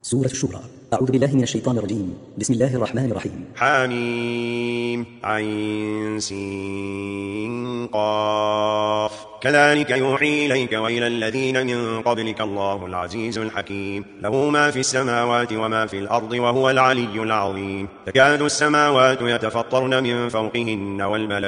سورة الشورى. أعوذ بالله من الشيطان الرجيم. بسم الله الرحمن الرحيم. حميم عين سين قاف كذلك يوحي إليك وإلى الذين من قبلك الله العزيز الحكيم له ما في السماوات وما في الأرض وهو العلي العظيم تكاد السماوات يتفطرن من فوقهن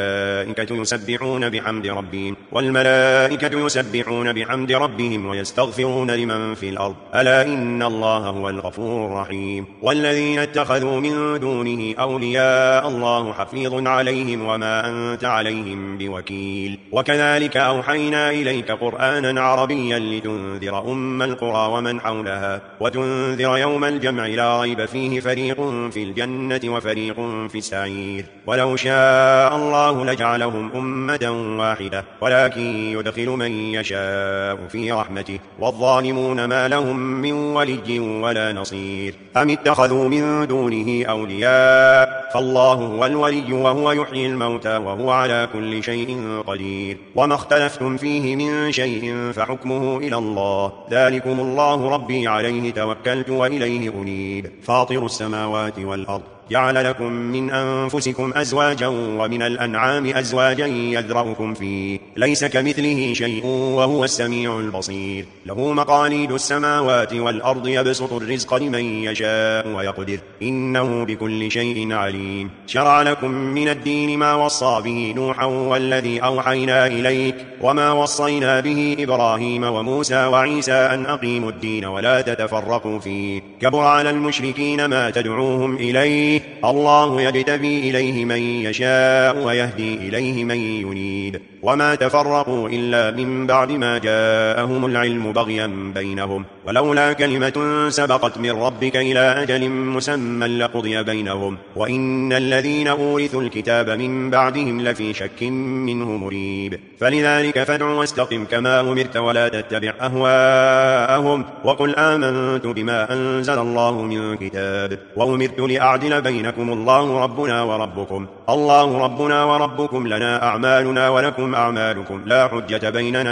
والملائكة يسبحون بحمد ربهم ويستغفرون لمن في الأرض ألا إن الله هو الغفور الرحيم والذين اتخذوا من دونه أولياء الله حفيظ عليهم وما أنت عليهم بوكيل وكذلك أوحينا إليك قرآنا عربيا لتنذر أم القرى ومن حولها وتنذر يوم الجمع لا ريب فيه فريق في الجنة وفريق في السعير ولو شاء الله لجعلهم أمة واحدة ولكن يدخل من يشاء في رحمته والظالمون ما لهم من ولي ولا نصير أم اتخذوا من دونه أولياء فالله هو الولي وهو يحيي الموتى وهو على كل شيء قدير وما اختلفتم فيه من شيء فحكمه إلى الله ذلكم الله ربي عليه توكلت وإليه أنيب فاطر السماوات والأرض جعل لكم من أنفسكم أزواجا ومن الأنعام أزواجا يذرأكم فيه ليس كمثله شيء وهو السميع البصير له مقاليد السماوات والأرض يبسط الرزق لمن يشاء ويقدر إنه بكل شيء عليم شرع لكم من الدين ما وصى به نوحا والذي أوحينا إليك وما وصينا به إبراهيم وموسى وعيسى أن أقيموا الدين ولا تتفرقوا فيه كبر على المشركين ما تدعوهم إليه الله يجتبي إليه من يشاء ويهدي إليه من ينيب وما تفرقوا إلا من بعد ما جاءهم العلم بغيا بينهم ولولا كلمة سبقت من ربك إلى أجل مسمى لقضي بينهم وإن الذين أورثوا الكتاب من بعدهم لفي شك منه مريب فلذلك فادع واستقم كما أمرت ولا تتبع أهواءهم وقل آمنت بما أنزل الله من كتاب وأمرت لأعدل بينكم الله ربنا وربكم لنا أعمالنا ولكم أعمالكم لا حجة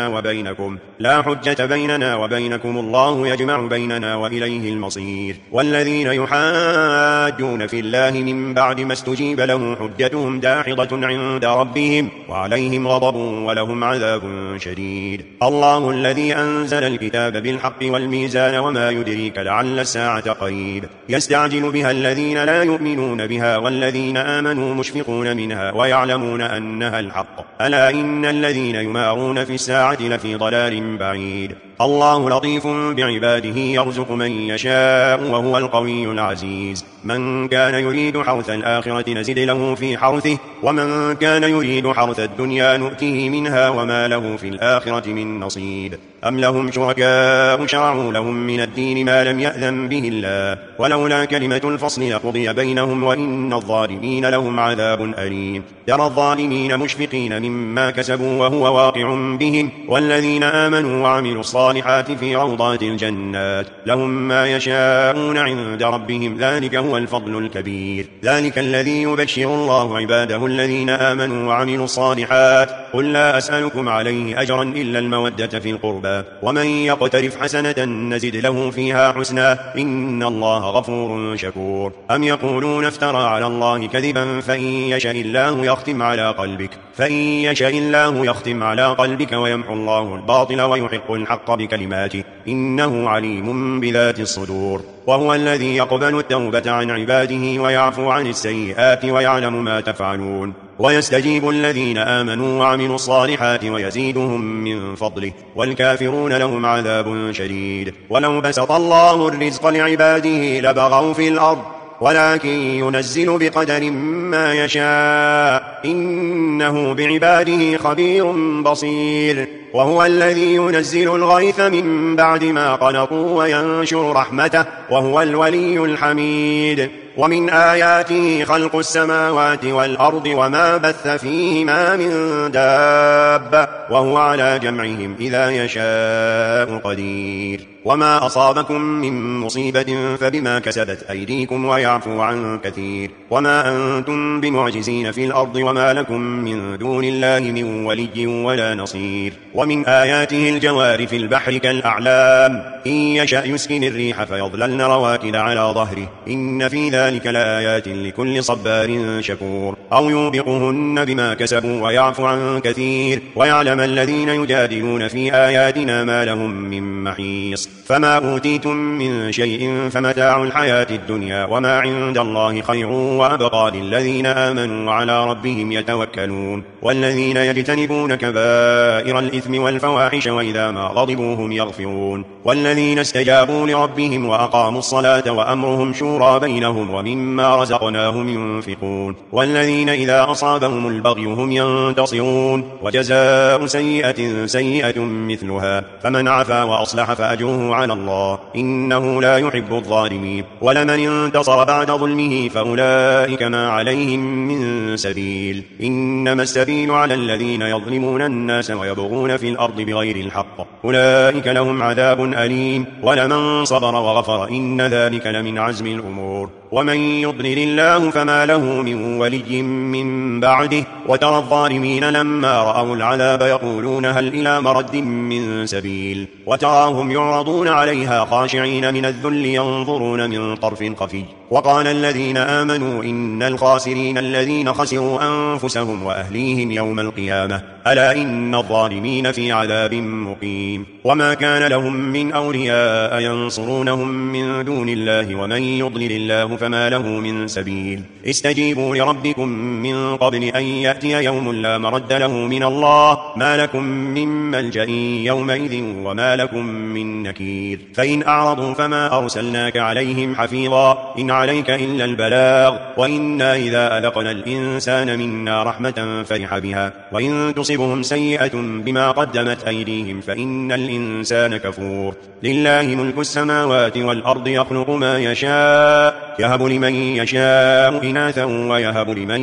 بيننا وبينكم الله يجمع بيننا وإليه المصير والذين يحاجون في الله من بعد ما استجيب له حجتهم داحضة عند ربهم وعليهم غضب ولهم عذاب شديد الله الذي أنزل الكتاب بالحق والميزان وما يدريك لعل الساعة قريب يستعجل بها الذين لا يؤمنون بها والذين آمنوا مشفقون منها ويعلمون أنها الحق ألا إن الذين يمارون في الساعة لفي ضلال بعيد الله لطيف بعباده يرزق من يشاء وهو القوي العزيز من كان يريد حرث الآخرة نزد له في حرثه ومن كان يريد حرث الدنيا نؤته منها وما له في الآخرة من نصيب أم لهم شركاء شرعوا لهم من الدين ما لم يأذن به الله ولولا كلمة الفصل لقضي بينهم وإن الظالمين لهم عذاب أليم ترى الظالمين مشفقين مما كسبوا وهو واقع بهم والذين آمنوا وعملوا الصالحات في روضات الجنات لهم ما يشاءون عند ربهم ذلك هو الفضل الكبير ذلك الذي يبشر الله عباده الذين آمنوا وعملوا الصالحات قل لا أسألكم عليه أجرا إلا المودة في القربى ومن يقترف حسنة نزد له فيها حسنا إن الله غفور شكور أم يقولون افترى على الله كذبا فإن يشاء الله يختم على قلبك ويمحو الله الباطل ويحق الحق بكلماته إنه عليم بذات الصدور وهو الذي يقبل التوبة عن عباده ويعفو عن السيئات ويعلم ما تفعلون ويستجيب الذين آمنوا وعملوا الصالحات ويزيدهم من فضله والكافرون لهم عذاب شديد ولو بسط الله الرزق لعباده لبغوا في الأرض ولكن ينزل بقدر ما يشاء إنه بعباده خبير بصير وهو الذي ينزل الغيث من بعد ما قنطوا وينشر رحمته وهو الولي الحميد ومن آياته خلق السماوات والأرض وما بث فيهما من دابة وهو على جمعهم إذا يشاء قدير وما أصابكم من مصيبة فبما كسبت أيديكم ويعفو عن كثير وما أنتم بمعجزين في الأرض وما لكم من دون الله من ولي ولا نصير ومن آياته الجوار في البحر كالأعلام إن يشأ يسكن الريح فيظللن رواكد على ظهره إن في ذلك لآيات لكل صبار شكور أو يوبقهن بما كسبوا ويعفو عن كثير ويعلم الذين يجادلون في آياتنا ما لهم من محيص فما أوتيتم من شيء فمتاع الحياة الدنيا وما عند الله خير وأبقى للذين آمنوا وعلى ربهم يتوكلون والذين يجتنبون كبائر الإثم والفواحش وإذا ما غضبوا هم يغفرون والذين استجابوا لربهم وأقاموا الصلاة وأمرهم شورى بينهم ومما رزقناهم ينفقون والذين إذا أصابهم البغي هم ينتصرون وجزاء سيئة سيئة مثلها فمن عفا وأصلح فأجره على الله إنه لا يحب الظالمين ولمن انتصر بعد ظلمه فأولئك ما عليهم من سبيل إنما السبيل على الذين يظلمون الناس ويبغون في الأرض بغير الحق أولئك لهم عذاب أليم ولمن صبر وغفر إن ذلك لمن عزم الأمور ومن يضلل الله فما له من ولي من بعده وترى الظالمين لما رأوا العذاب يقولون هل إلى مرد من سبيل وتراهم يعرضون عليها خاشعين من الذل ينظرون من طرف خفي وقال الذين آمنوا إن الخاسرين الذين خسروا أنفسهم وأهليهم يوم القيامة ألا إن الظالمين في عذاب مقيم وما كان لهم من أولياء ينصرونهم من دون الله ومن يضلل الله فما له من سبيل استجيبوا لربكم من قبل أن يأتي يوم لا مرد له من الله ما لكم من ملجأ يومئذ وما لكم من نكير فإن أعرضوا فما أرسلناك عليهم حفيظا إن عليك إلا البلاغ وإنا إذا أذقنا الإنسان منا رحمة فرح بها وإن تصبهم سيئة بما قدمت أيديهم فإن الإنسان كفور لله ملك السماوات والأرض يخلق ما يشاء يهب لمن يشاء إناثا ويهب لمن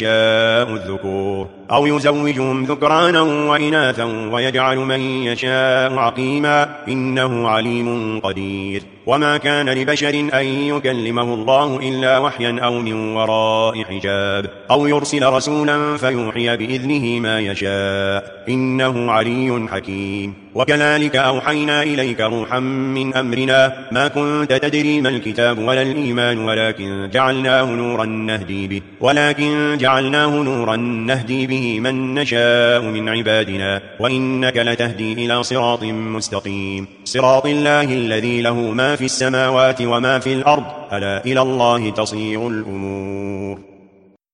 يشاء الذكور أو يزوجهم ذكرانا وإناثا ويجعل من يشاء عقيما إنه عليم قدير وما كان لبشر أن يكلمه الله إلا وحيا أو من وراء حجاب أو يرسل رسولا فيوحي بإذنه ما يشاء إنه علي حكيم وكذلك أوحينا إليك روحا من أمرنا ما كنت تدري ما الكتاب ولا الإيمان ولكن جعلناه نورا نهدي به من نشاء من عبادنا وإنك لتهدي إلى صراط مستقيم صراط الله الذي له ما في السماوات وما في الأرض ألا إلى الله تصير الأمور